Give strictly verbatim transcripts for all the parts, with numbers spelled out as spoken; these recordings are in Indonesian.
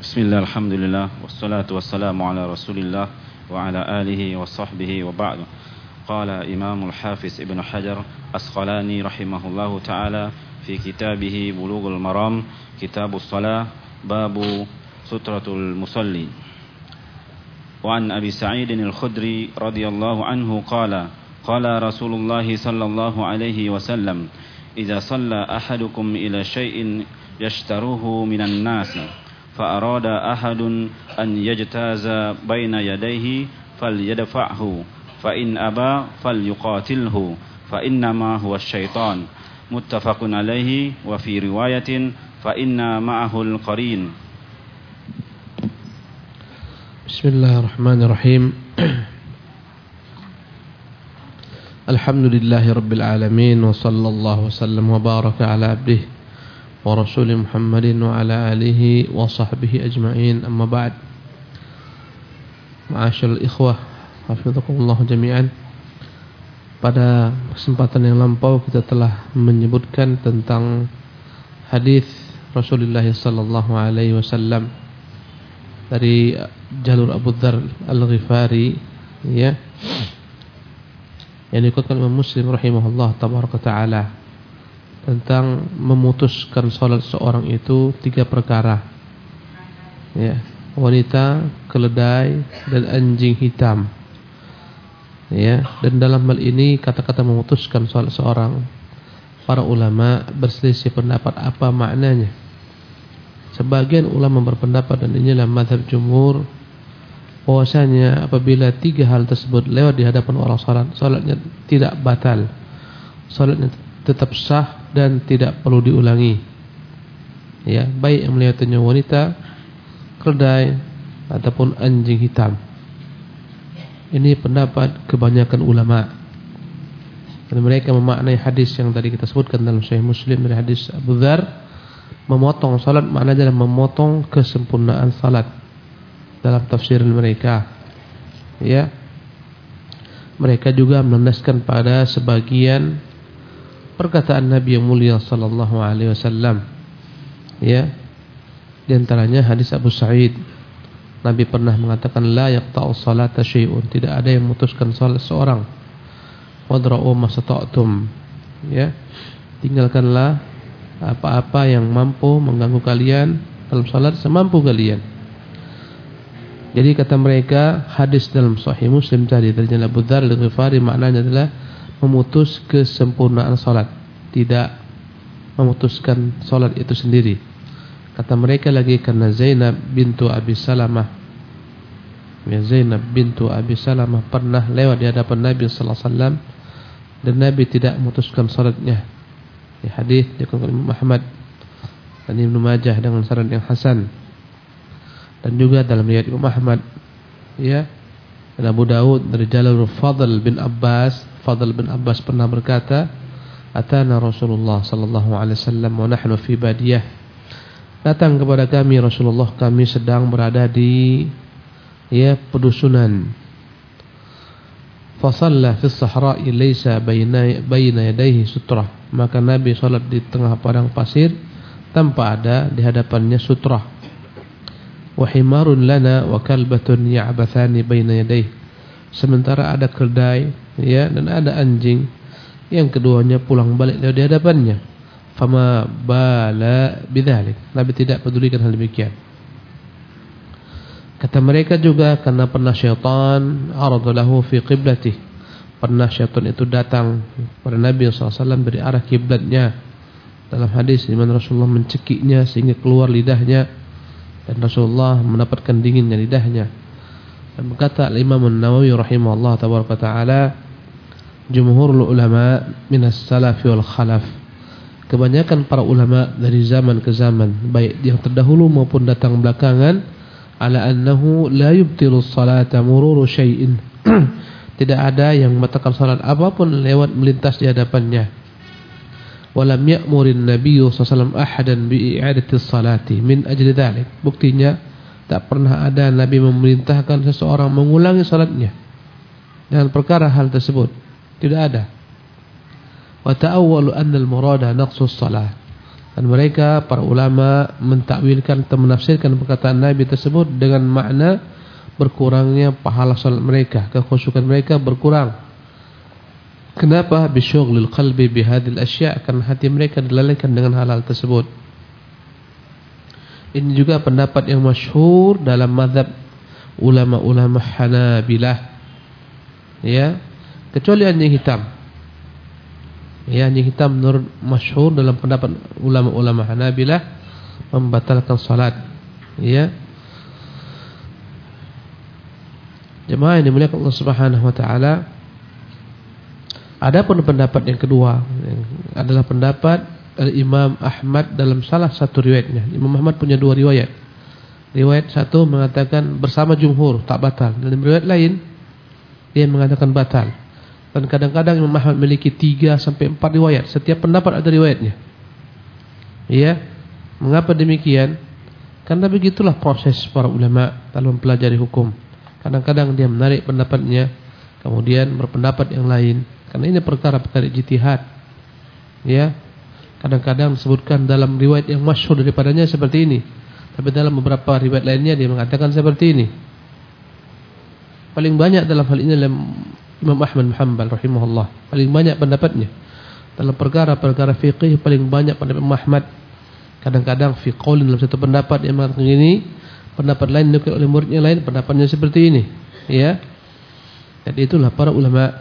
Bismillah, alhamdulillah, wassalatu wassalamu ala rasulillah wa ala alihi wa sahbihi wa ba'du. Qala Imamul Hafiz Ibn Hajar Asqalani rahimahullahu ta'ala fi kitabihi Bulughul Maram, Kitabus Salah, babu sutratul musalli. Wa an Abi Sa'id al-Khudri radhiyallahu anhu qala qala Rasulullah sallallahu alaihi wasallam, idza shalla ahadukum ila syai'in yashtaruhu minan nas فأراد أحد أن يجتاز بين يديه فليدفعه فإن أبى فليقاتله فإنما هو الشيطان متفق عليه وفي رواية فإن معه القرين. بسم الله الرحمن الرحيم. الحمد لله رب العالمين وصلى الله وسلم وبارك على عبده wa Rasul Muhammadin wa ala alihi wa sahbihi ajma'in, amma ba'd. Ma'asyiral ikhwah, hafizakumullah jami'an. Pada kesempatan yang lampau kita telah menyebutkan tentang hadis Rasulullah sallallahu alaihi wasallam dari jalur Abu Dzar Al-Ghifari, ya, yang dikutkan Imam Muslim rahimahullah tabaraka ta'ala, tentang memutuskan salat seorang itu tiga perkara, ya, wanita, keledai, dan anjing hitam, ya. Dan dalam hal ini kata-kata memutuskan salat seorang, para ulama berselisih pendapat apa maknanya. Sebagian ulama berpendapat, dan inilah mazhab jumhur, bahwasanya apabila tiga hal tersebut lewat di hadapan orang salat, salatnya tidak batal, salatnya tetap sah dan tidak perlu diulangi, ya, baik yang melihatnya wanita, keledai, ataupun anjing hitam. Ini pendapat kebanyakan ulama, dan mereka memaknai hadis yang tadi kita sebutkan dalam Sahih Muslim dari hadis Abu Dzar, memotong salat maknanya adalah memotong kesempurnaan salat dalam tafsir mereka, ya. Mereka juga melandaskan pada sebagian perkataan Nabi yang mulia sallallahu alaihi wasallam, ya. Di antaranya hadis Abu Sa'id, Nabi pernah mengatakan, la yaqta'u salata syai'un, tidak ada yang memutuskan salat seorang. Wadra'u masata'tum, ya, tinggalkanlah apa-apa yang mampu mengganggu kalian dalam salat semampu kalian. Jadi kata mereka, hadis dalam Sahih Muslim tadi dari Abu Dzar Al-Ghifari maknanya adalah memutus kesempurnaan salat, tidak memutuskan salat itu sendiri. Kata mereka lagi karena Zainab bintu Abi Salamah, ya, Zainab bintu Abi Salamah pernah lewat di hadapan Nabi sallallahu alaihi wasallam dan Nabi tidak memutuskan salatnya. Di hadis dikutip Imam Ahmad dan Ibnu Majah dengan sanad yang hasan, dan juga dalam riwayat Imam Ahmad, ya, dan Abu Daud dari jalur Fadl bin Abbas. Fadl bin Abbas pernah berkata, atana Rasulullah sallallahu alaihi wasallam wa nahnu fi badiyah, datang kepada kami Rasulullah, kami sedang berada di, ya, pedusunan. Fa shalla fi as-sahra'i laysa baina baina yadayhi sutrah, maka Nabi salat di tengah padang pasir tanpa ada di hadapannya sutrah. Wa himarun lana wa kalbatun ya'bathani baina yadayhi, sementara ada keledai, ya, dan ada anjing yang keduanya pulang balik dari hadapannya. Fama bala bidzalik, Nabi tidak pedulikan hal demikian. Kata mereka juga karena pernah syaitan aradalahu fi qiblatih, pernah syaitan itu datang pada Nabi sallallahu alaihi wasallam dari arah kiblatnya. Dalam hadis di mana Rasulullah mencekiknya sehingga keluar lidahnya, dan Rasulullah mendapatkan dinginnya lidahnya. Dan berkata Imam An-Nawawi rahimahullah tabaraka ta'ala, jumhurul ulama minas salafi wal khalaf, kebanyakan para ulama dari zaman ke zaman, baik yang terdahulu maupun datang belakangan, ala annahu la yubtilu salata mururu syai'in, tidak ada yang membatalkan salat apapun lewat melintas di hadapannya. Walam ya'murin nabiyyu sallallahu alaihi wasallam ahadan bi i'adati salati min ajli dzalik, buktinya tak pernah ada Nabi memerintahkan seseorang mengulangi salatnya dengan perkara hal tersebut, tidak ada. Wa ta'awwalu anna al-murada naqsus salah, Dan mereka para ulama mentakwilkan atau menafsirkan perkataan Nabi tersebut dengan makna berkurangnya pahala salat mereka, kekhusyukan mereka berkurang. Kenapa? Bisyughlil qalbi bihadhil asya', karena hati mereka dilalaikan dengan hal-hal tersebut. Ini juga pendapat yang masyhur dalam mazhab ulama-ulama Hanabilah. Ya, kecuali anjing hitam. Ya, anjing hitam menurut masyhur dalam pendapat ulama-ulama Hanabilah membatalkan salat. Ya. Jemaah yang dimuliakan Allah Subhanahu wa taala, adapun pendapat yang kedua adalah pendapat Imam Ahmad dalam salah satu riwayatnya. Imam Ahmad punya dua riwayat. Riwayat satu mengatakan bersama jumhur tak batal, dan riwayat lain dia mengatakan batal. Dan kadang-kadang Imam Ahmad memiliki tiga sampai empat riwayat. Setiap pendapat ada riwayatnya. Ya. Mengapa demikian? Karena begitulah proses para ulama dalam mempelajari hukum. Kadang-kadang dia menarik pendapatnya, kemudian berpendapat yang lain. Karena ini perkara-perkara ijtihad. Ya. Kadang-kadang disebutkan dalam riwayat yang masyhur daripadanya seperti ini. Tapi dalam beberapa riwayat lainnya dia mengatakan seperti ini. Paling banyak dalam hal ini dalam Imam Ahmad bin Hanbal rahimahullah, paling banyak pendapatnya dalam perkara-perkara fikih, paling banyak pendapat Imam Ahmad. Kadang-kadang fi qaulin dalam satu pendapat yang mengatakan ini, pendapat lain dinukil oleh muridnya lain, pendapatnya seperti ini, ya. Jadi itulah para ulama.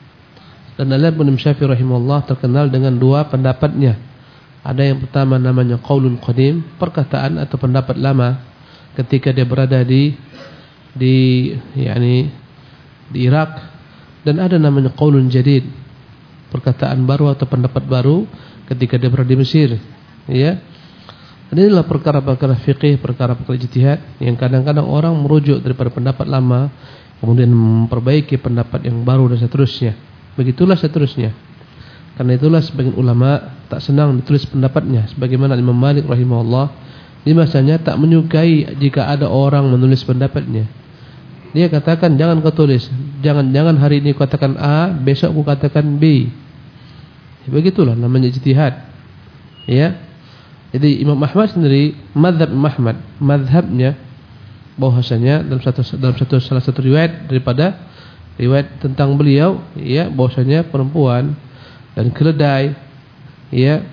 Dan Al-Imam Syafi'i rahimahullah terkenal dengan dua pendapatnya. Ada yang pertama namanya qaulun qadim, perkataan atau pendapat lama ketika dia berada di di yakni di Irak. Dan ada namanya qaulun jadid, perkataan baru atau pendapat baru ketika dia berada di Mesir. Ya. Dan inilah perkara-perkara fikih, perkara-perkara ijtihad yang kadang-kadang orang merujuk daripada pendapat lama kemudian memperbaiki pendapat yang baru dan seterusnya. Begitulah seterusnya. Karena itulah sebagian ulama tak senang ditulis pendapatnya, sebagaimana Imam Malik rahimahullah di masanya tak menyukai jika ada orang menulis pendapatnya. Dia katakan jangan kau tulis, jangan-jangan hari ini kau katakan A, besok aku katakan B. Begitulah namanya ijtihad. Ya. Jadi Imam Ahmad sendiri, mazhab Imam Ahmad, mazhabnya bahwasanya dalam satu dalam satu salah satu riwayat daripada riwayat tentang beliau, ya, bahwasanya perempuan dan keledai, ya,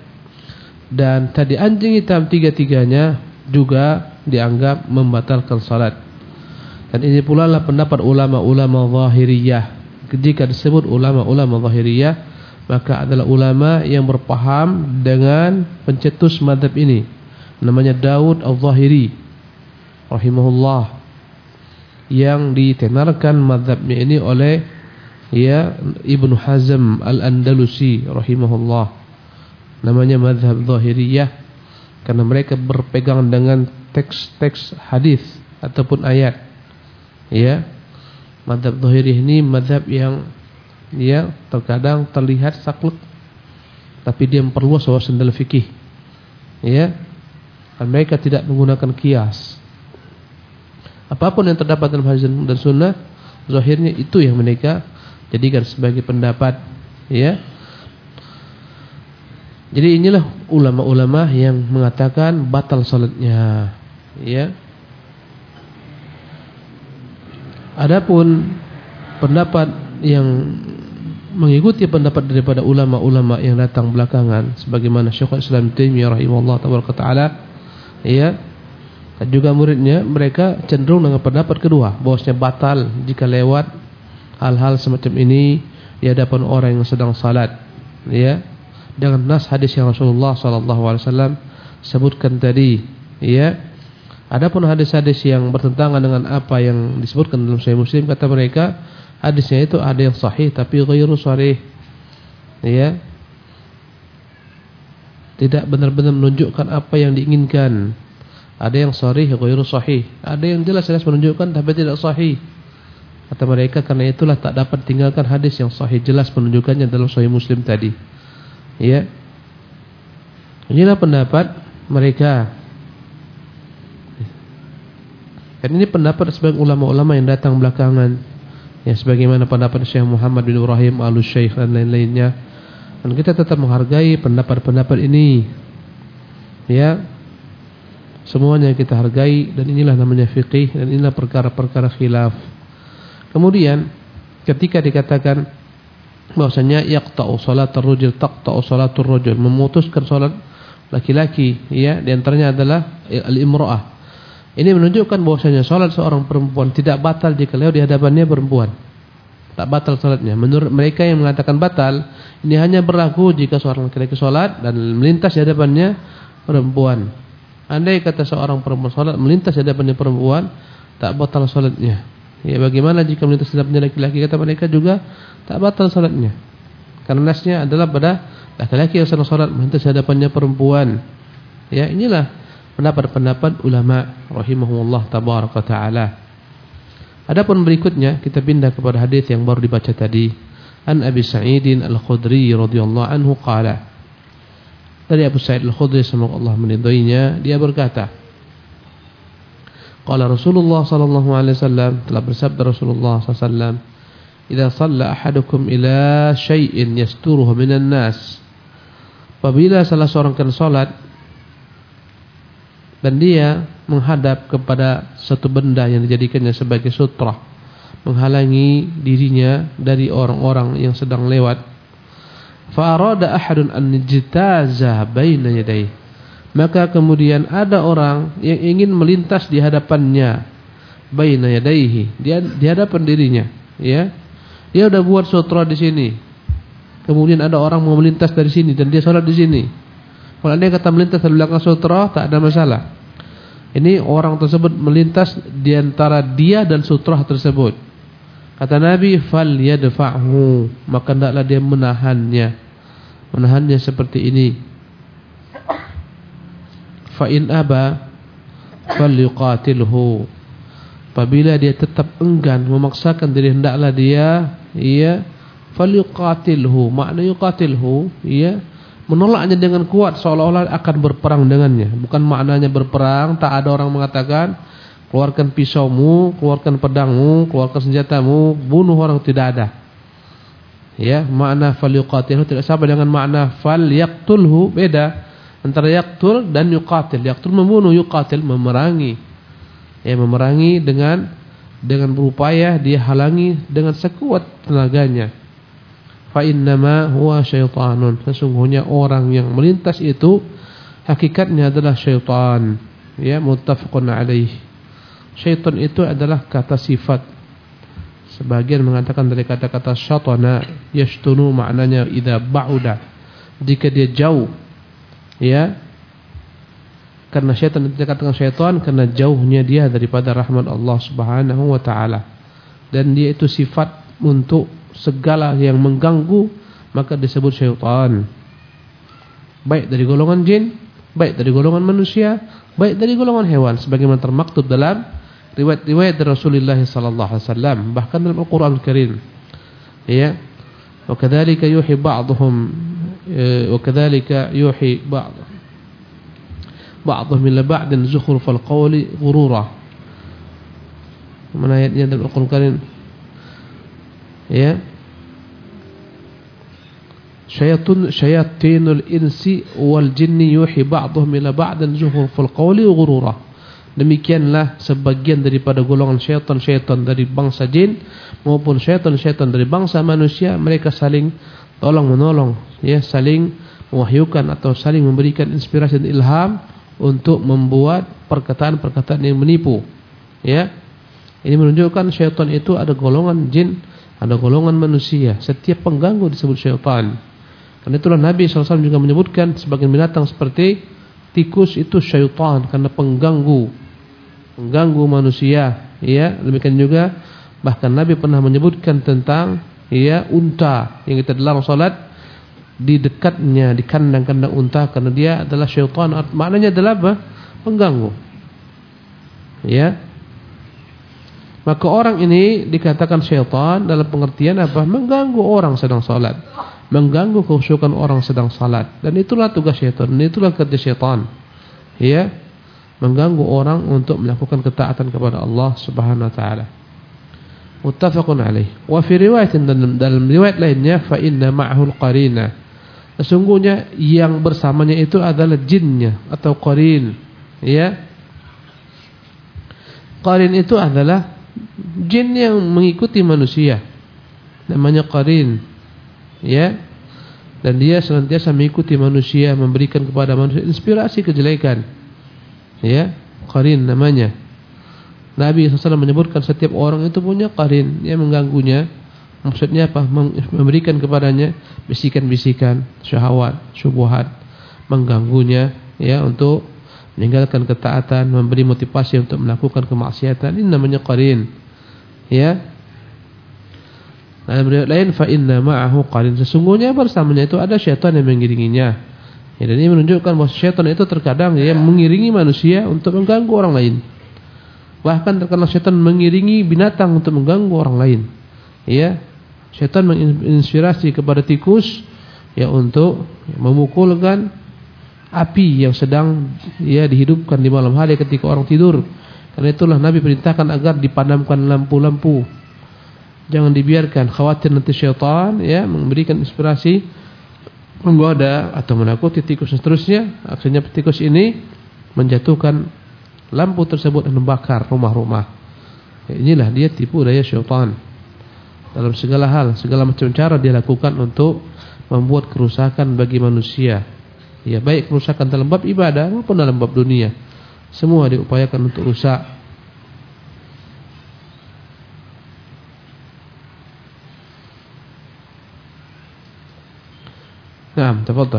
dan tadi anjing hitam, tiga-tiganya juga dianggap membatalkan salat. Dan ini pula lah pendapat ulama-ulama Zahiriyah. Jika disebut ulama-ulama Zahiriyah, maka adalah ulama yang berpaham dengan pencetus mazhab ini. Namanya Daud Al-Zahiri rahimahullah, yang ditenarkan mazhabnya ini oleh ya Ibnu Hazm Al-Andalusi rahimahullah. Namanya mazhab Zahiriyah karena mereka berpegang dengan teks-teks hadis ataupun ayat. Ya, mazhab Zahiri ini mazhab yang ya terkadang terlihat saklek, tapi dia memperluas wawasan dalam fikih. Ya, dan mereka tidak menggunakan kias. Apapun yang terdapat dalam hadis dan sunnah, zahirnya itu yang mereka jadikan sebagai pendapat. Ya, jadi inilah ulama-ulama yang mengatakan batal salatnya. Ya. Adapun pendapat yang mengikuti pendapat daripada ulama-ulama yang datang belakangan, sebagaimana Syekhul Islam Taimiyah rahimahullah taala, ya, dan juga muridnya, mereka cenderung dengan pendapat kedua, bahwasanya batal jika lewat hal-hal semacam ini di hadapan orang yang sedang salat, ya, dengan nas hadis yang Rasulullah sallallahu alaihi wasallam sebutkan tadi, ya. Adapun hadis-hadis yang bertentangan dengan apa yang disebutkan dalam Sahih Muslim, kata mereka hadisnya itu ada yang sahih tapi ghairu sharih, ya, tidak benar-benar menunjukkan apa yang diinginkan. Ada yang sharih ghairu sahih, ada yang jelas-jelas menunjukkan tapi tidak sahih, kata mereka. Karena itulah tak dapat tinggalkan hadis yang sahih jelas penunjukannya dalam Sahih Muslim tadi, ya. Inilah pendapat mereka. Dan ini pendapat sebagian ulama-ulama yang datang belakangan, ya, sebagaimana pendapat Syekh Muhammad bin Ibrahim Al-Syekh dan lain-lainnya. Dan kita tetap menghargai pendapat-pendapat ini. Ya, semuanya kita hargai, dan inilah namanya fiqih, dan inilah perkara-perkara khilaf. Kemudian ketika dikatakan bahwasanya yaqta'u salatul rajul taqta'u salatul rajul, memutuskan salat laki-laki, ya, di antaranya adalah al-imra'ah. Ini menunjukkan bahwasanya salat seorang perempuan tidak batal jika lewat di hadapannya perempuan. Tak batal salatnya. Menurut mereka yang mengatakan batal, ini hanya berlaku jika seorang laki-laki salat dan melintas di hadapannya perempuan. Andai kata seorang perempuan salat melintas di hadapannya perempuan, tak batal salatnya. Ya, bagaimana jika melintas di hadapannya laki-laki? Kata mereka juga tak batal salatnya. Karena nasnya adalah pada laki-laki yang sedang salat melintas di hadapannya perempuan. Ya, inilah pendapat-pendapat ulama rahimahumullah tabaraka taala. Adapun berikutnya kita pindah kepada hadis yang baru dibaca tadi. An Abi Sa'id Al-Khudri radhiyallahu anhu qala. Dari Abu Sa'id Al-Khudri, semoga Allah meridhoinya, dia berkata, qala Rasulullah sallallahu alaihi wasallam, telah bersabda Rasulullah sallallahu alaihi wasallam, "Idza shalla ahadukum ila syai'in yasturuhu minan nas." Apabila salah seorang akan salat dan dia menghadap kepada satu benda yang dijadikannya sebagai sutra, menghalangi dirinya dari orang-orang yang sedang lewat, fa arada ahadun an yajtaza baina yadayhi, maka kemudian ada orang yang ingin melintas di hadapannya, baina yadayhi, dia di hadapan dirinya, ya. Dia sudah buat sutra di sini. Kemudian ada orang mau melintas dari sini dan dia salat di sini. Kalau dia kata melintas di belakang sutra, tak ada masalah. Ini orang tersebut melintas di antara dia dan sutra tersebut. Kata Nabi, fal yadfa'hu, maka hendaklah dia menahannya. Menahannya seperti ini. Fa in aba falyuqatilhu. Apabila dia tetap enggan, memaksakan diri, hendaklah dia ia falyuqatilhu. Makna yuqatilhu, ia menolaknya dengan kuat, seolah-olah akan berperang dengannya. Bukan maknanya berperang, tak ada orang mengatakan keluarkan pisaumu, keluarkan pedangmu, keluarkan senjatamu, bunuh orang, tidak ada. Ya, makna falyuqatilhu tidak sama dengan makna falyaqtulhu, beda antara yaqtul dan yuqatil. Yaqtul membunuh, yuqatil memerangi. Ya, memerangi dengan dengan berupaya dia halangi dengan sekuat tenaganya. Fa innama huwa syaitanun, sesungguhnya orang yang melintas itu hakikatnya adalah syaitan. Ya, muttafaqun alaih. Syaitan itu adalah kata sifat. Sebagian mengatakan dari kata-kata syatana, yashtunu, maknanya idza ba'uda, jika dia jauh. Ya, karena syaitan itu dikatakan syaitan karena jauhnya dia daripada rahmat Allah Subhanahu wa taala, dan dia itu sifat untuk segala yang mengganggu, maka disebut syaitan. Baik dari golongan jin, baik dari golongan manusia, baik dari golongan hewan, sebagaimana termaktub dalam riwayat-riwayat dari Rasulullah sallallahu alaihi wasallam, bahkan dalam Al-Qur'an Al-Karim. Ya. Wa kadzalika yuhi ba'dhum wa kadzalika yuhi ba'd ba'dhum ila ba'din zukhrufal qawli ghurura. Mana ayatnya dalam Al-Qur'an Al-Karim? Ya, syaitan syayatinul insi wal jinni yuhi ba'dhum ila ba'din zuhurful qawli ghurura. Demikianlah sebagian daripada golongan syaitan-syaitan dari bangsa jin maupun syaitan-syaitan dari bangsa manusia, mereka saling tolong menolong, ya, saling mewahyukan atau saling memberikan inspirasi dan ilham untuk membuat perkataan-perkataan yang menipu. Ya, ini menunjukkan syaitan itu ada golongan jin, ada golongan manusia. Setiap pengganggu disebut syaitan. Karena itulah Nabi sallallahu alaihi wasallam juga menyebutkan sebagian binatang seperti tikus itu syaitan, karena pengganggu, pengganggu manusia. Ya, demikian juga bahkan Nabi pernah menyebutkan tentang, ya, unta yang kita dalam salat di dekatnya, di kandang-kandang unta, karena dia adalah syaitan. Maknanya adalah apa? Pengganggu. Ya. Maka orang ini dikatakan syaitan dalam pengertian apa? Mengganggu orang sedang salat, mengganggu khusyukan orang sedang salat. Dan itulah tugas syaitan, dan itulah kerja syaitan. Ya, mengganggu orang untuk melakukan ketaatan kepada Allah Subhanahu wa taala. Muttafaqun alaih. Wa fi riwayatin, dalam riwayat lainnya, fa inna ma'ahu al-qarina, Sesungguhnya yang bersamanya itu adalah jinnya atau qarin. Ya. Qarin itu adalah jin yang mengikuti manusia. Namanya qarin. Ya. Dan dia senantiasa mengikuti manusia, memberikan kepada manusia inspirasi kejelekan. Ya, qarin namanya. Nabi shallallahu alaihi wasallam menyebutkan setiap orang itu punya qarin yang mengganggunya. Maksudnya apa? Memberikan kepadanya bisikan-bisikan syahwat, syubhat, mengganggunya ya untuk meninggalkan ketaatan, memberi motivasi untuk melakukan kemaksiatan. Ini namanya qarin. Ya. Dalam riwayat lain fa inna ma'ahu qarin, sesungguhnya bersamanya itu ada syaitan yang mengiringinya. Ya, dan ini menunjukkan bahwa syaitan itu terkadang dia mengiringi manusia untuk mengganggu orang lain. Bahkan terkadang syaitan mengiringi binatang untuk mengganggu orang lain. Ya. Syaitan menginspirasi kepada tikus ya untuk memukulkan api yang sedang ya dihidupkan di malam hari ketika orang tidur. Karena itulah Nabi perintahkan agar dipadamkan lampu-lampu. Jangan dibiarkan, khawatir nanti syaitan ya memberikan inspirasi menggoda atau menakuti tikus dan seterusnya. Akhirnya tikus ini menjatuhkan lampu tersebut dan membakar rumah-rumah. Ya, inilah dia tipu daya syaitan. Dalam segala hal, segala macam cara dia lakukan untuk membuat kerusakan bagi manusia. Ya, baik kerusakan dalam bab ibadah maupun dalam bab dunia. Semua diupayakan untuk rusak. Naam, tafadhal.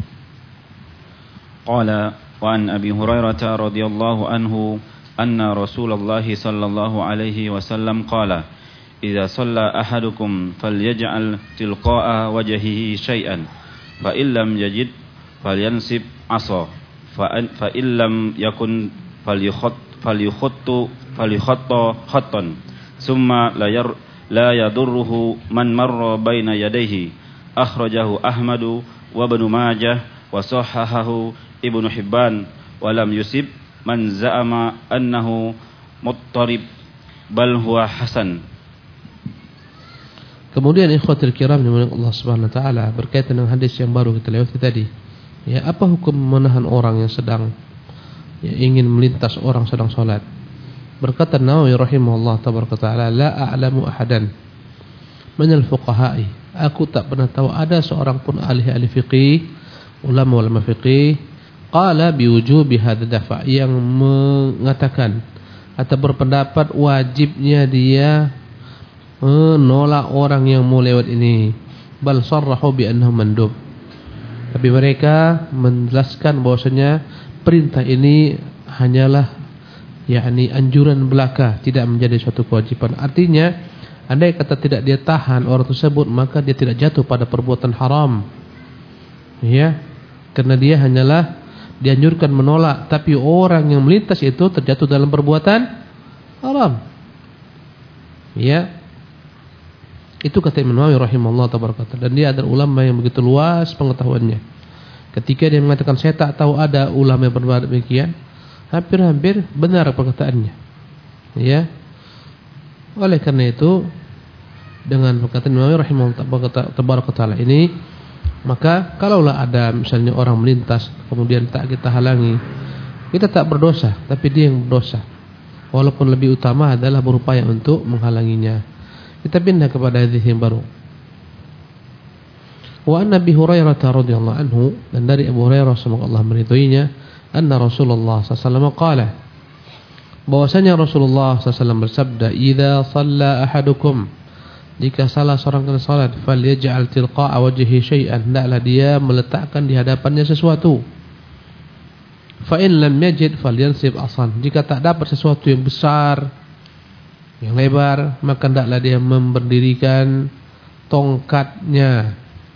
Qala wa an Abi Hurairah radhiyallahu anhu anna Rasulullah sallallahu alaihi wasallam qala إذا صلى أحدكم فليجعل تلقاء وجهه شيئا فإن لم يجد فلينصب عصا فإن لم يكن فليخط فليخط فليخط خطا ثم لا يضره من مر بين يديه أخرجه أحمد وابن ماجه وصححه ابن حبان ولم يصب من زعم أنه مضطرب بل هو حسن. Kemudian ikhwatul kiram dimuliakan Allah Subhanahu wa taala, berkaitan dengan hadis yang baru kita lewati tadi. Ya, apa hukum menahan orang yang sedang ya, ingin melintas orang sedang salat? Berkata Nawawi rahimahullah tabaraka taala, la a'lamu ahadan minal fuqaha'i. Aku tak pernah tahu ada seorang pun ahli-ahli fiqih, ulama-ulama fiqih, qala biwujubi hadza dafa', yang mengatakan atau berpendapat wajibnya dia menolak orang yang mau lewat ini. Bal sarrahu bi annahu mandub. Tapi mereka menjelaskan bahwasanya perintah ini hanyalah yakni anjuran belaka, tidak menjadi suatu kewajiban. Artinya andai kata tidak dia tahan orang tersebut, maka dia tidak jatuh pada perbuatan haram. Ya, karena dia hanyalah dianjurkan menolak, tapi orang yang melintas itu terjatuh dalam perbuatan haram. Ya. Itu kata Imam Nawawi rahimahullah tabaraka, dan dia adalah ulama yang begitu luas pengetahuannya. Ketika dia mengatakan saya tak tahu ada ulama yang berbuat demikian, hampir-hampir benar perkataannya. Ya. Oleh karena itu dengan perkataan Imam Nawawi rahimahullah tabaraka taala ini, maka kalaulah ada misalnya orang melintas kemudian tak kita halangi, kita tak berdosa, tapi dia yang berdosa. Walaupun lebih utama adalah berupaya untuk menghalanginya. Kita pindah kepada hadis yang baru. Wa an Abi Hurairah radhiyallahu anhu, dan dari Abu Hurairah semoga Allah meridhoinya, anna Rasulullah sallallahu alaihi wasallam qala, bahwasanya Rasulullah sallallahu alaihi wasallam bersabda, "Idza shalla ahadukum", jika salah seorang kalian salat, "falyaj'al tilqa'a wajhihi syai'an", hendaklah dia meletakkan di hadapannya sesuatu. Fa in lam yajid falyansib asan, jika tak dapat sesuatu yang besar, yang lebar, maka hendaklah dia memberdirikan tongkatnya.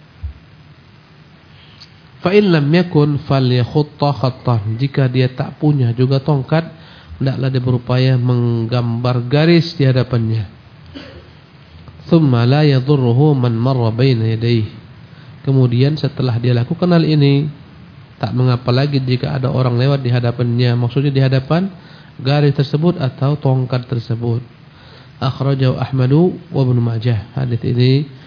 Fa in lam yakun falyakhutta khattan, jika dia tak punya juga tongkat, hendaklah dia berupaya menggambar garis di hadapannya. Thumma la yadhurruhu man marra baina yadayhi, kemudian setelah dia lakukan hal ini, tak mengapa lagi jika ada orang lewat di hadapannya, maksudnya di hadapan garis tersebut atau tongkat tersebut. Akhrajahu Ahmadu wa Ibnu Majah. Hadis ini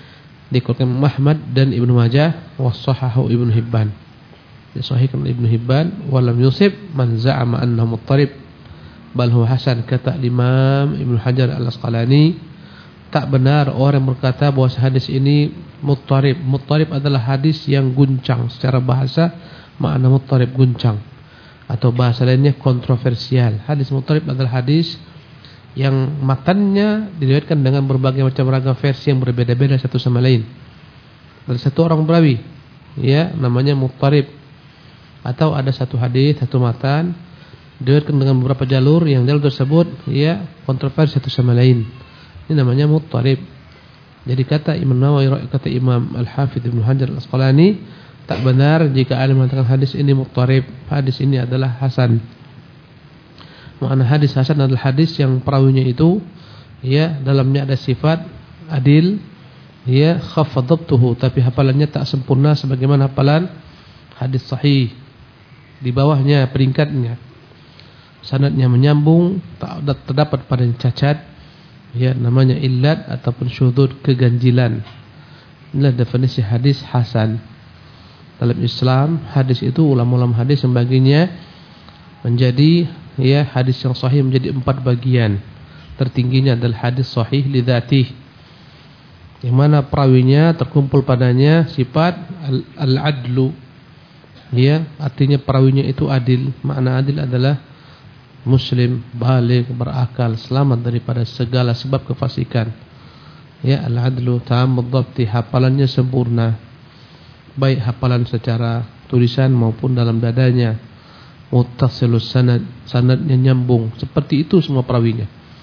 dikeluarkan Ahmad dan Ibnu Majah, wa sahahu Ibnu Hibban. Disahihkan Ibnu Hibban, wa lam yusib man za'ama annahu muttarib bal huwa hasan. Kata Imam Ibnu Hajar Al-Asqalani, tak benar orang berkata bahwa hadis ini muttarib. Muttarib adalah hadis yang guncang. Secara bahasa makna muttarib guncang, atau bahasa lainnya kontroversial. Hadis muttarib adalah hadis yang matannya diriwayatkan dengan berbagai macam ragam versi yang berbeda-beda satu sama lain dari satu orang perawi, ya, namanya muttarib. Atau ada satu hadis, satu matan diriwayatkan dengan beberapa jalur, yang jalur tersebut ya kontroversi satu sama lain. Ini namanya muttarib. Jadi kata Imam Nawawi, kata Imam Al-Hafidz Ibnu Hajar Al-Asqalani, tak benar jika ada mengatakan hadis ini muttarib. Hadis ini adalah hasan. Makna hadis hasan adalah hadis yang perawinya itu ya dalamnya ada sifat adil, ya khafadabtuhu, tapi hafalannya tak sempurna sebagaimana hafalan hadis sahih. Di bawahnya peringkatnya sanadnya menyambung, tak terdapat padanya cacat, ya namanya illat ataupun syudzud, keganjilan. Inilah definisi hadis hasan. Dalam Islam hadis itu ulama-ulama hadis membaginya menjadi ya hadis yang sahih menjadi empat bagian. Tertingginya adalah hadis sahih li dzatih, yang mana perawinya terkumpul padanya sifat al-adlu, ya artinya perawinya itu adil. Makna adil adalah muslim, baligh, berakal, selamat daripada segala sebab kefasikan. Ya al-adlu tammud dhabti, hafalannya sempurna, baik hafalan secara tulisan maupun dalam dadanya. Muttasilus sanad, sanadnya nyambung. Seperti itu semua perawinya.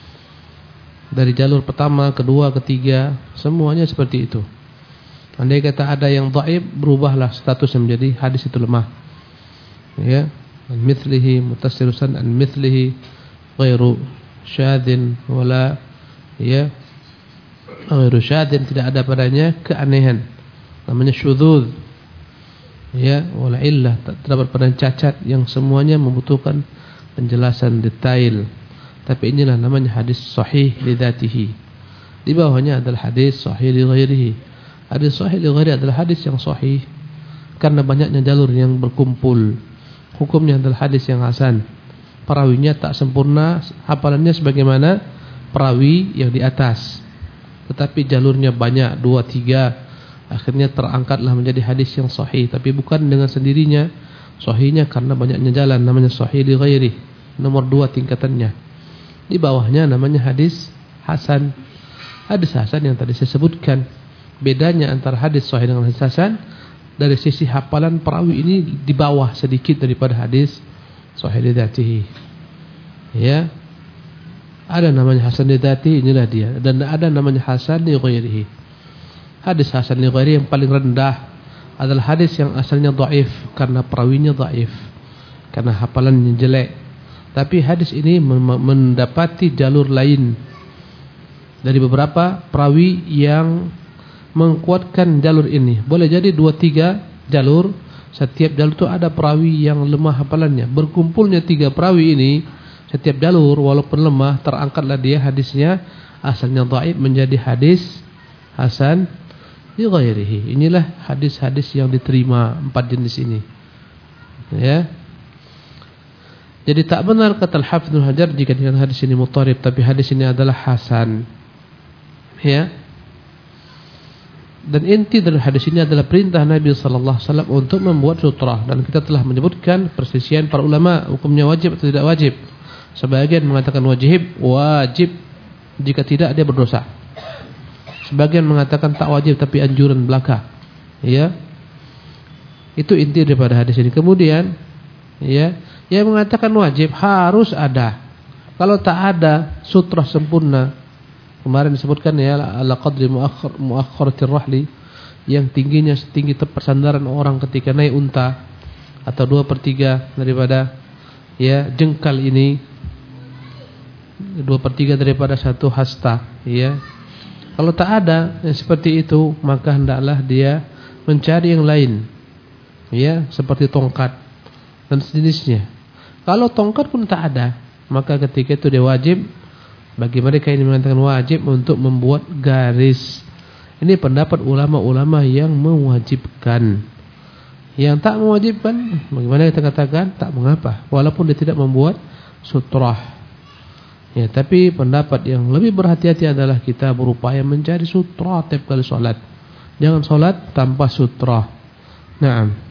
Dari jalur pertama, kedua, ketiga, semuanya seperti itu. Andai kata ada yang dhaif, berubahlah statusnya menjadi hadis itu lemah. Ya, an mithlihi muttasilus sanad an mithlihi ghairu syadzin wala ya ghairu syadzin, tidak ada padanya keanehan. Namanya syudzuz. Ya, wala illah, terdapat pada cacat, yang semuanya membutuhkan penjelasan detail. Tapi inilah namanya hadis sahih li dzatihi. Di bawahnya adalah hadis sahih li ghairihi. Hadis sahih li ghairihi adalah hadis yang sahih karena banyaknya jalur yang berkumpul. Hukumnya adalah hadis yang hasan. Perawinya tak sempurna, hafalannya sebagaimana perawi yang di atas, tetapi jalurnya banyak, dua, tiga. Akhirnya terangkatlah menjadi hadis yang sahih, tapi bukan dengan sendirinya. Sahihnya karena banyaknya jalan, namanya sahih li ghairi, nomor dua tingkatannya. Di bawahnya namanya hadis hasan. Hadis hasan yang tadi saya sebutkan, bedanya antara hadis sahih dengan hadis hasan dari sisi hafalan perawi ini di bawah sedikit daripada hadis sahih li dzatihi. Ya, ada namanya hasan li dzatihi, inilah dia, dan ada namanya hasan li ghairihi. Hadis hasan li ghairi yang paling rendah adalah hadis yang asalnya dhaif karena perawinya dhaif, karena hafalannya jelek. Tapi hadis ini mendapati jalur lain dari beberapa perawi yang menguatkan jalur ini. Boleh jadi dua tiga jalur, setiap jalur itu ada perawi yang lemah hafalannya. Berkumpulnya tiga perawi ini, setiap jalur walaupun lemah, terangkatlah dia hadisnya asalnya dhaif menjadi hadis hasan li ghairihi. Inilah hadis-hadis yang diterima, empat jenis ini. Ya. Jadi tak benar kata Al-Hafidz Ibnu Hajar jika dengan hadis ini muttarib, tapi hadis ini adalah hasan. Ya. Dan inti dari hadis ini adalah perintah Nabi sallallahu alaihi wasallam untuk membuat sutrah, dan kita telah menyebutkan perselisihan para ulama hukumnya wajib atau tidak wajib. Sebagian mengatakan wajib, wajib, jika tidak dia berdosa. Sebagian mengatakan tak wajib tapi anjuran belaka. Ya. Itu inti daripada hadis ini. Kemudian ya, yang mengatakan wajib harus ada. Kalau tak ada sutrah sempurna, kemarin disebutkan ya ala qadri muakhir muakhiratir rahli, yang tingginya setinggi tempat sandaran orang ketika naik unta, atau dua per tiga daripada ya jengkal ini, dua per tiga daripada satu hasta. Ya. Kalau tak ada yang seperti itu, maka hendaklah dia mencari yang lain, ya, seperti tongkat dan sejenisnya. Kalau tongkat pun tak ada, maka ketika itu dia wajib bagi mereka yang mengatakan wajib untuk membuat garis Ini pendapat ulama-ulama yang mewajibkan. Yang tak mewajibkan, bagaimana kita katakan tak mengapa, walaupun dia tidak membuat sutrah. Ya, tapi pendapat yang lebih berhati-hati adalah kita berupaya mencari sutrah tiap kali sholat. Jangan sholat tanpa sutrah. Naam.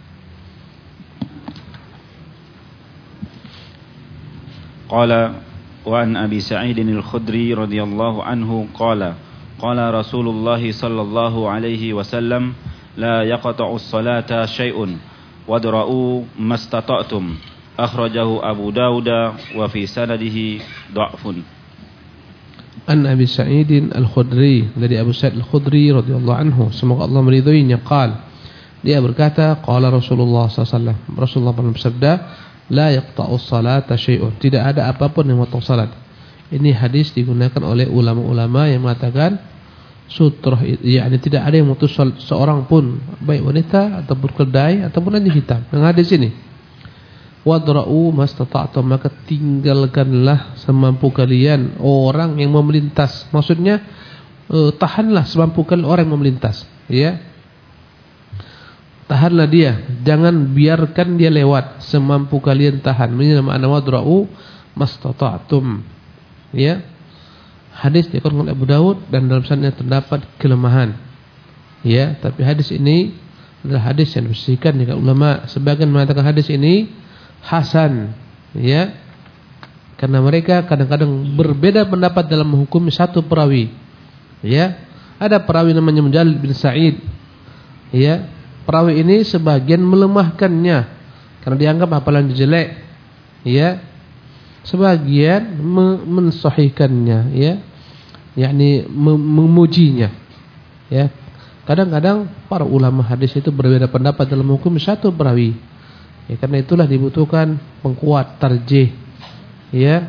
Qala wa an Abi Sa'id al-Khudri radhiyallahu anhu qala qala Rasulullah sallallahu alaihi wasallam la yaqta'u as-salata syai'un wadra'u mastata'tum akhrajahu Abu Dawud wa fi sanadihi dha'fun. An Abi Sa'id al-Khudri, dari Abu Sa'id al-Khudri radhiyallahu anhu, semoga Allah meridhoinya, qala, dia berkata qala Rasulullah sallallahu alaihi wasallam, Rasulullah pernah bersabda, la yaqta'us salata syai'un, tidak ada apapun yang memotong salat. Ini hadis digunakan oleh ulama-ulama yang mengatakan sutrah, yakni tidak ada yang memutus seorang pun, baik wanita ataupun keldai ataupun anjing hitam. Yang hadis ini, wadra'u mastata'tum, maka tinggalkanlah semampu kalian orang yang memelintas. Maksudnya eh, tahanlah semampu kalian orang yang memelintas, ya. Tahanlah dia, jangan biarkan dia lewat, semampu kalian tahan. Ini makna wadra'u mastata'tum. Ya. Hadis dikutip oleh Abu Dawud dan dalam sanadnya terdapat kelemahan. Ya, tapi hadis ini adalah hadis yang dibersihkan oleh ulama. Sebagian mengatakan hadis ini hasan, ya. Karena mereka kadang-kadang berbeda pendapat dalam menghukumi satu perawi. Ya. Ada perawi namanya Mujalid bin Sa'id. Ya. Perawi ini sebagian melemahkannya karena dianggap hafalan jelek, ya. Sebagian mensahihkannya, ya, yakni memujinya, ya. Kadang-kadang para ulama hadis itu berbeda pendapat dalam hukum satu perawi, ya, karena itulah dibutuhkan pengkuat tarjih, ya.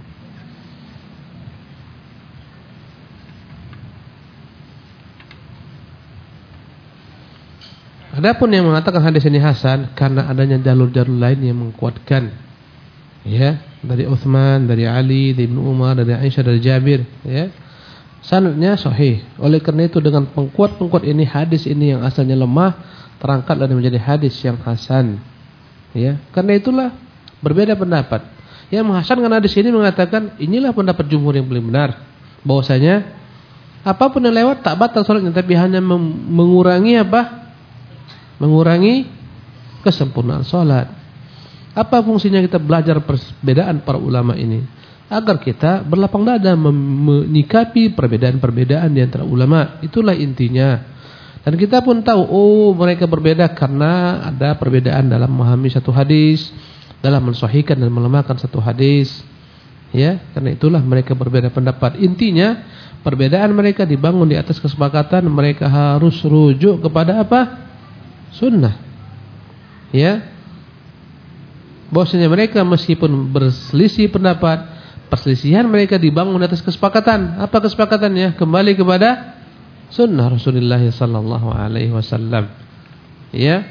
Adapun yang mengatakan hadis ini hasan karena adanya jalur-jalur lain yang menguatkan, ya, dari Utsman, dari Ali, dari Ibnu Umar, dari Aisyah, dari Jabir, ya. Sanadnya sahih. Oleh karena itu dengan pengkuat-pengkuat ini, hadis ini yang asalnya lemah terangkat dan menjadi hadis yang hasan, ya. Karena itulah berbeda pendapat. Yang menghasankan hadis ini mengatakan inilah pendapat jumhur yang paling benar, bahwasanya apapun yang lewat tak batal salatnya, tapi hanya mengurangi apa? Mengurangi kesempurnaan salat. Apa fungsinya kita belajar perbedaan para ulama ini? Agar kita berlapang dada menyikapi perbedaan-perbedaan di antara ulama. Itulah intinya. Dan kita pun tahu, oh mereka berbeda karena ada perbedaan dalam memahami satu hadis, dalam mensahihkan dan melemahkan satu hadis. Ya, karena itulah mereka berbeda pendapat. Intinya perbedaan mereka dibangun di atas kesepakatan mereka harus rujuk kepada apa? Sunnah, ya. Bahwasanya mereka meskipun berselisih pendapat, perselisihan mereka dibangun atas kesepakatan. Apa kesepakatannya? Kembali kepada sunnah Rasulullah sallallahu alaihi wasallam, ya.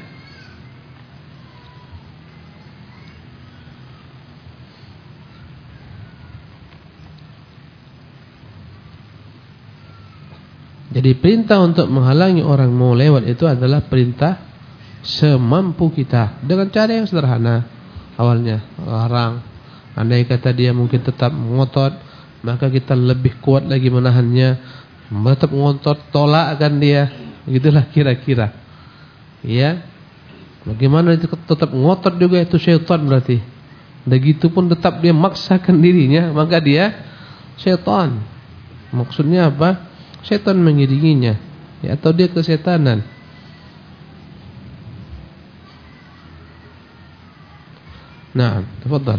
Jadi perintah untuk menghalangi orang mau lewat itu adalah perintah semampu kita dengan cara yang sederhana. Awalnya larang, andai kata dia mungkin tetap ngotot, maka kita lebih kuat lagi menahannya. Tetap ngotot, tolak akan dia. Begitulah kira-kira, ya. Bagaimana itu tetap ngotot juga, itu syaitan berarti. Begitupun tetap dia maksakan dirinya, maka dia syaitan. Maksudnya apa? Syaitan mengiringinya, ya, atau dia kesetanan. Naam, tafadhal.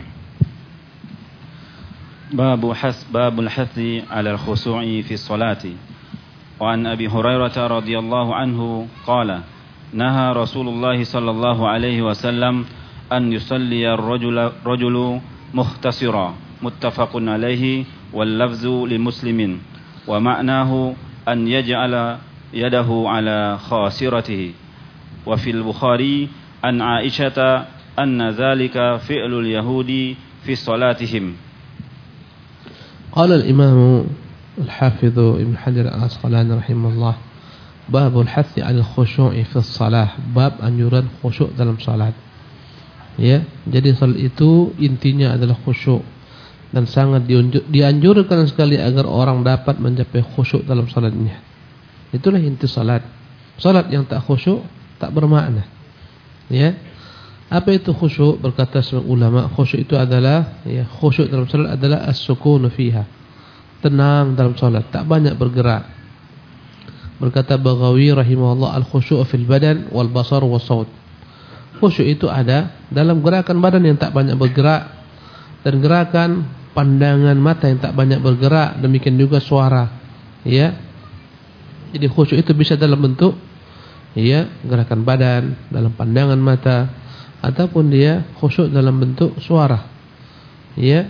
Babu has babul hathi 'ala al-khushu'i fi sholati. Wa an Abi Hurairah radhiyallahu anhu qala naha Rasulullah sallallahu alaihi wasallam an yusalli ar-rajulu rajulu mukhtasira, muttafaqun alaihi wal lafzu li Muslimin wa ma'nahu an yaj'ala yadahu ala khasiratihi. Wa fil Bukhari an Aisyah anna dhalika fi'lul yahudi fi salatihim. Qala al-imam Al-Hafidz Ibnu Hajar Al-Asqalani rahimahullah, babul hathi 'alal khusyu'i fi shalah, bab anjuran khusyuk dalam salat. Ya, jadi salat itu intinya adalah khusyuk dan sangat dianjurkan sekali agar orang dapat mencapai khusyuk dalam salatnya. Itulah inti salat. Salat yang tak khusyuk tak bermakna. Ya. Apa itu khusyuk? Berkata sebagian ulama, khusyuk itu adalah ya, khusyuk dalam salat adalah as-sukunu fiha. Tenang dalam salat, tak banyak bergerak. Berkata Baghawi rahimahullah, al-khusyuk fil badan wal basar was saut. Khusyuk itu ada dalam gerakan badan yang tak banyak bergerak dan gerakan pandangan mata yang tak banyak bergerak, demikian juga suara. Ya. Jadi khusyuk itu bisa dalam bentuk ya, gerakan badan, dalam pandangan mata, ataupun dia khusyuk dalam bentuk suara. Ya.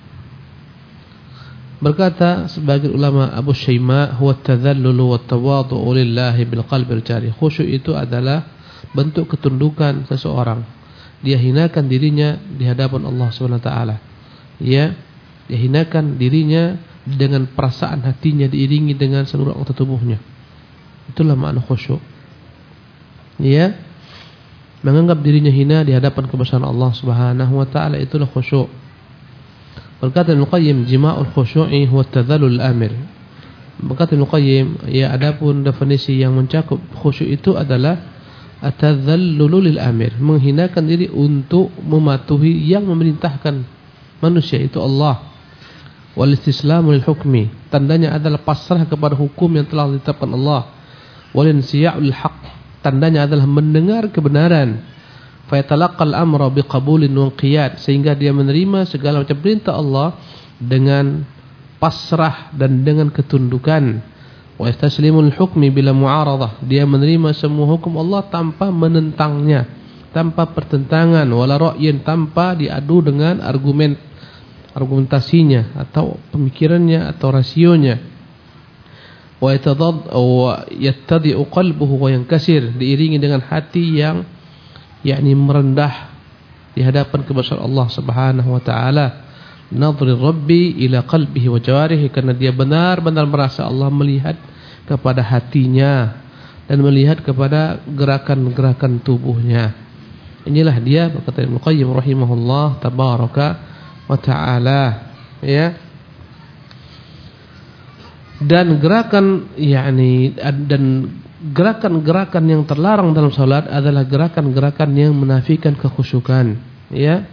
Berkata sebagian ulama Abu Syaima, huwa at-tadhallulu wat-tawadhu'u lillahi bil qalbil jari. Khusyuk itu adalah bentuk ketundukan seseorang. Dia hinakan dirinya di hadapan Allah Subhanahu wa taala. Ya, dia hinakan dirinya dengan perasaan hatinya diiringi dengan seluruh anggota tubuhnya. Itulah makna khusyuk. Ya, menganggap dirinya hina di hadapan kebesaran Allah Subhanahu wa taala, itulah khusyuk. Berkata Ibnu Qayyim, jima'ul khusyu'i huwa at-tadhallul amir. Berkata Ibnu Qayyim, ya adapun definisi yang mencakup khusyuk itu adalah at-tadhallulu lil amir, menghinakan diri untuk mematuhi yang memerintahkan manusia, itu Allah. Wal istislamu lil hukmi, tandanya adalah pasrah kepada hukum yang telah ditetapkan Allah. Wal insiya'ul haqq, tandanya adalah mendengar kebenaran. Fa yatalaqqal amra biqabulin wa qiyad, sehingga dia menerima segala macam perintah Allah dengan pasrah dan dengan ketundukan. Wa yastaslimul hukmi bila mu'aradah, dia menerima semua hukum Allah tanpa menentangnya, tanpa pertentangan, wala ra'yin, tanpa diadu dengan argumen argumentasinya atau pemikirannya atau rasionya. Wa yatadad wa yattadi'u qalbuhu wa yankasir, diiringi dengan hati yang yakni merendah di hadapan kebesaran Allah Subhanahu wa taala. Nadhri Rabbi ila qalbihi wa jawarihi, karena dia benar-benar merasa Allah melihat kepada hatinya dan melihat kepada gerakan-gerakan tubuhnya. Inilah dia, berkata Ibnu Qayyim rahimahullah tabaraka wa taala, ya. Dan gerakan yakni dan gerakan-gerakan yang terlarang dalam salat adalah gerakan-gerakan yang menafikan kekhusyukan, ya.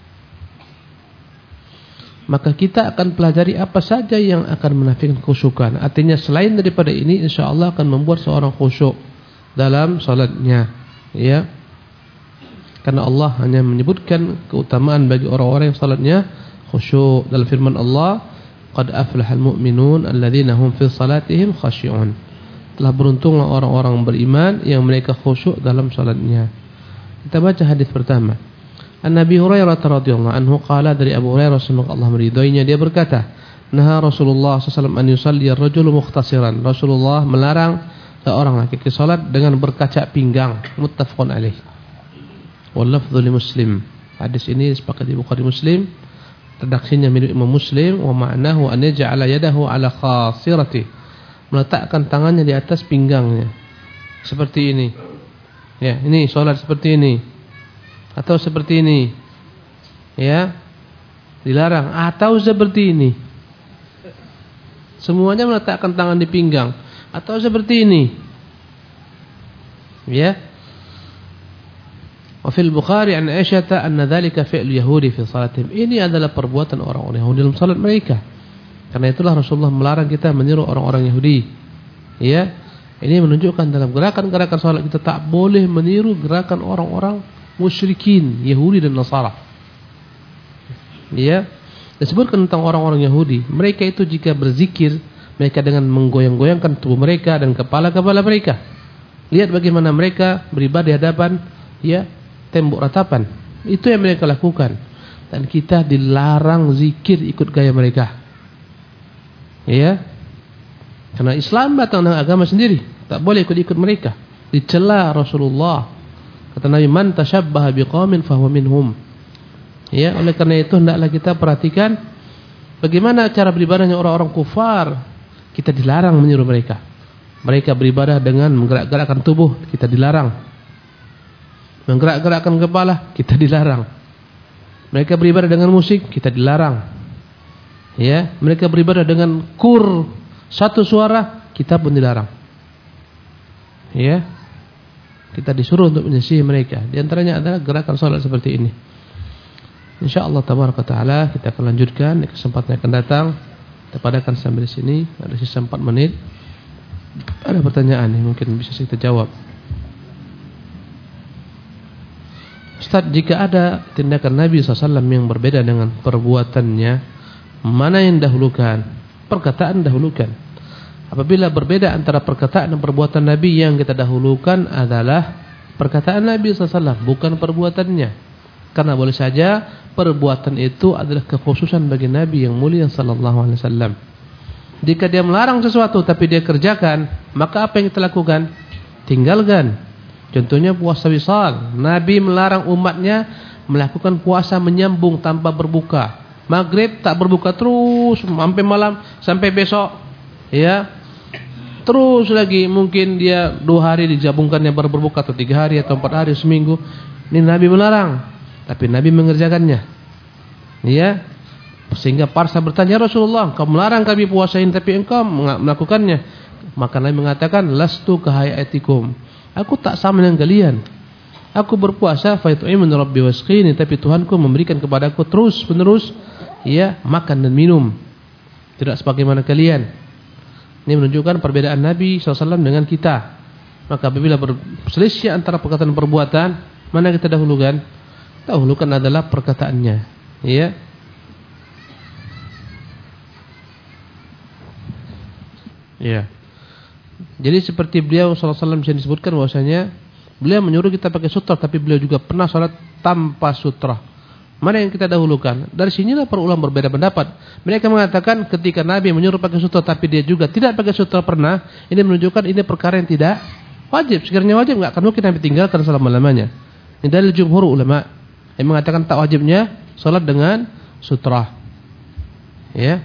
Maka kita akan pelajari apa saja yang akan menafikan kekhusyukan. Artinya selain daripada ini, insyaallah akan membuat seorang khusyuk dalam salatnya, ya. Karena Allah hanya menyebutkan keutamaan bagi orang-orang yang salatnya khusyuk dalam firman Allah, qad aflahal mu'minun alladzina hum fi salatihim khashi'un. Telah beruntunglah orang-orang beriman yang mereka khusyuk dalam salatnya. Kita baca hadis pertama. An-Nabi Hurairah radhiyallahu anhu qala, dari Abu Hurairah semoga Allah meridhoinya, dia berkata, naha Rasulullah sallallahu alaihi wasallam an yusalli ar-rajulu mukhtasiran. Rasulullah melarang seorang laki-laki salat dengan berkaca pinggang. Muttafaqun alaih. Wal lafdhu li Muslim. Hadis ini disepakati Bukhari Muslim. Redaksinya milik Imam Muslim. Wa ma'nahu an yaj'ala yadahu ala khasirati, meletakkan tangannya di atas pinggangnya seperti ini. Ya, ini salat seperti ini atau seperti ini. Ya. Dilarang atau seperti ini. Semuanya meletakkan tangan di pinggang atau seperti ini. Ya. Wa fil Bukhari an Aisyah anna dzalika fi'l Yahudi fi salatihim. Ini adalah perbuatan orang-orang Yahudi dalam salat mereka. Karena itulah Rasulullah melarang kita meniru orang-orang Yahudi. Ya. Ini menunjukkan dalam gerakan-gerakan salat kita tak boleh meniru gerakan orang-orang musyrikin Yahudi dan Nasara. Ya. Disebutkan tentang orang-orang Yahudi, mereka itu jika berzikir, mereka dengan menggoyang-goyangkan tubuh mereka dan kepala-kepala mereka. Lihat bagaimana mereka beribadah di hadapan ya tembok ratapan. Itu yang mereka lakukan. Dan kita dilarang zikir ikut gaya mereka. Ya. Karena Islam datang dengan agama sendiri, tak boleh ikut-ikut mereka. Dicela Rasulullah. Kata Nabi, man tashabbaha biqaumin fahuwa minhum. Ya, oleh karena itu hendaklah kita perhatikan bagaimana cara beribadahnya orang-orang kufar kita dilarang menyuruh mereka. Mereka beribadah dengan menggerak-gerakkan tubuh, kita dilarang. Menggerak-gerakkan kepala, kita dilarang. Mereka beribadah dengan musik, kita dilarang. Ya, mereka beribadah dengan kur satu suara, kita pun dilarang. Ya, kita disuruh untuk menyisihi mereka. Di antaranya adalah gerakan salat seperti ini. Insyaallah tabaraka taala kita akan lanjutkan di kesempatan yang akan datang. Kita padakan sampai di sini, ada sisa empat menit. Ada pertanyaan yang mungkin bisa kita jawab. Ustaz, jika ada tindakan Nabi sallallahu alaihi wasallam yang berbeda dengan perbuatannya, mana yang dahulukan? Perkataan dahulukan. Apabila berbeda antara perkataan dan perbuatan Nabi, yang kita dahulukan adalah perkataan Nabi sallallahu alaihi wasallam, bukan perbuatannya. Karena boleh saja perbuatan itu adalah kekhususan bagi Nabi yang mulia sallallahu alaihi wasallam. Jika dia melarang sesuatu tapi dia kerjakan, maka apa yang kita lakukan? Tinggalkan. Contohnya puasa wisal. Nabi melarang umatnya melakukan puasa menyambung tanpa berbuka. Maghrib tak berbuka terus sampai malam, sampai besok. Ya. Terus lagi, mungkin dia dua hari digabungkannya baru berbuka, atau tiga hari atau empat hari seminggu. Ini Nabi melarang, tapi Nabi mengerjakannya. Ya. Sehingga Parsa bertanya, Rasulullah, engkau melarang kami puasa ini tapi engkau melakukannya. Maka Nabi mengatakan, lastu kahayatikum. Aku tak sama dengan kalian. Aku berpuasa faitu'imun rabbi wasqini, tapi Tuhanku memberikan kepadaku terus menerus ya makan dan minum. Tidak sebagaimana kalian. Ini menunjukkan perbedaan Nabi sallallahu alaihi wasallam dengan kita. Maka apabila berselisih antara perkataan dan perbuatan, mana kita dahulukan? Dahulukan adalah perkataannya. Ya. Ya. Jadi seperti beliau sallallahu alaihi wasallam bisa disebutkan bahwasanya beliau menyuruh kita pakai sutra, tapi beliau juga pernah salat tanpa sutra. Mana yang kita dahulukan? Dari sinilah para ulama berbeda pendapat. Mereka mengatakan ketika Nabi menyuruh pakai sutra tapi dia juga tidak pakai sutra pernah, ini menunjukkan ini perkara yang tidak wajib. Sekiranya wajib enggak akan mungkin Nabi tinggalkan selama-lamanya. Ini dalil jumhur ulama yang mengatakan tak wajibnya salat dengan sutra. Ya.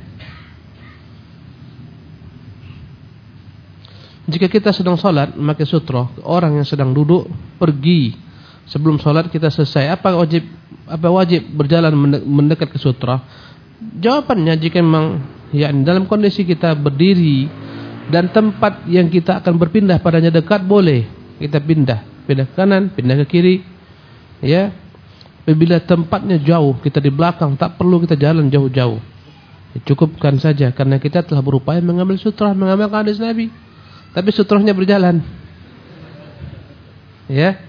Jika kita sedang salat memakai sutra, orang yang sedang duduk pergi sebelum salat kita selesai, apa wajib apa wajib berjalan mendekat ke sutra? Jawabannya, jika memang ya dalam kondisi kita berdiri dan tempat yang kita akan berpindah padanya dekat, boleh kita pindah, pindah ke kanan, pindah ke kiri. Ya. Apabila tempatnya jauh, kita di belakang, tak perlu kita jalan jauh-jauh. Cukupkan saja karena kita telah berupaya mengambil sutra, mengamalkan hadis Nabi. Tapi sutrahnya berjalan. Ya.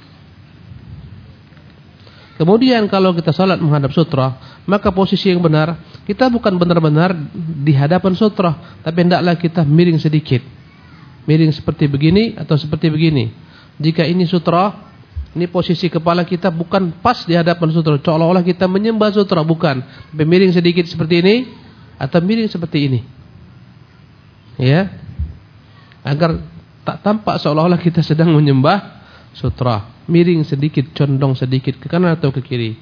Kemudian kalau kita salat menghadap sutra, maka posisi yang benar, kita bukan benar-benar di hadapan sutra, tapi hendaklah kita miring sedikit. Miring seperti begini atau seperti begini. Jika ini sutra, ini posisi kepala kita bukan pas di hadapan sutra, seolah-olah kita menyembah sutra, bukan. Tapi miring sedikit seperti ini atau miring seperti ini. Ya. Agar tak tampak seolah-olah kita sedang menyembah sutra. Miring sedikit, condong sedikit ke kanan atau ke kiri.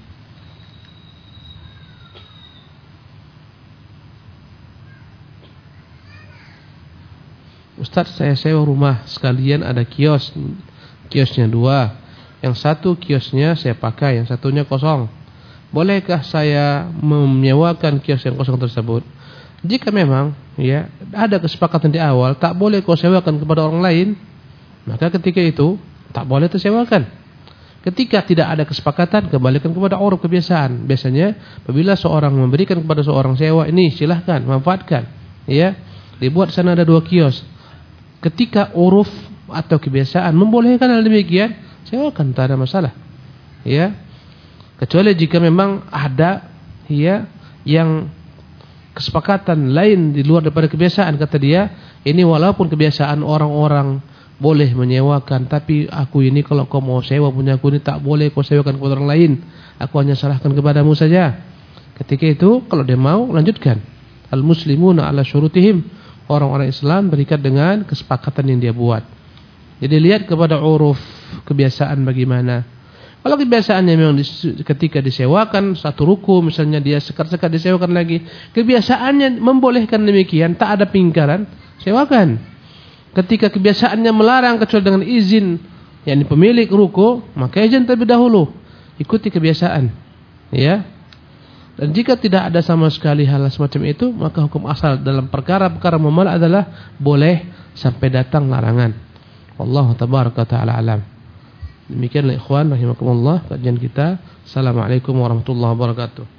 Ustaz, saya sewa rumah sekalian ada kios. Kiosnya dua. Yang satu kiosnya saya pakai, yang satunya kosong. Bolehkah saya menyewakan kios yang kosong tersebut? Jika memang ya ada kesepakatan di awal tak boleh kau sewakan kepada orang lain, maka ketika itu tak boleh tersewakan. Ketika tidak ada kesepakatan, kembalikan kepada uruf kebiasaan. Biasanya apabila seorang memberikan kepada seorang sewa, ini silahkan manfaatkan. Ya, dibuat sana ada dua kios. Ketika uruf atau kebiasaan membolehkan hal demikian, sewakan, tak ada masalah. Ya, kecuali jika memang ada ya yang kesepakatan lain di luar daripada kebiasaan, kata dia, ini walaupun kebiasaan orang-orang boleh menyewakan, tapi aku ini kalau kau mau sewa punya aku ini tak boleh kau sewakan kepada orang lain. Aku hanya serahkan kepadamu saja. Ketika itu kalau dia mau lanjutkan. Al-muslimuna ala syurutihim. Orang-orang Islam berikat dengan kesepakatan yang dia buat. Jadi lihat kepada uruf kebiasaan bagaimana. Kalau kebiasaannya memang ketika disewakan satu ruku, misalnya dia sekat-sekat disewakan lagi, kebiasaannya membolehkan demikian, tak ada pengingkaran, sewakan. Ketika kebiasaannya melarang kecuali dengan izin, yakni pemilik ruku, maka izin terlebih dahulu, ikuti kebiasaan, ya. Dan jika tidak ada sama sekali hal semacam itu, maka hukum asal dalam perkara-perkara muamalah adalah boleh sampai datang larangan. Wallahu tabaraka ta'ala alam. Demikianlah ikhwan rahimakumullah kajian kita. Assalamualaikum warahmatullahi wabarakatuh.